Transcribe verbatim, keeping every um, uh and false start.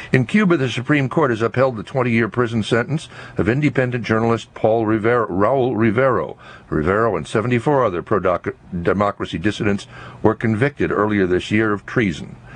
In Cuba, the Supreme Court has upheld the twenty-year prison sentence of independent journalist Paul Rivero, Raul Rivero. Rivero and seventy-four other pro-democracy dissidents were convicted earlier this year of treason.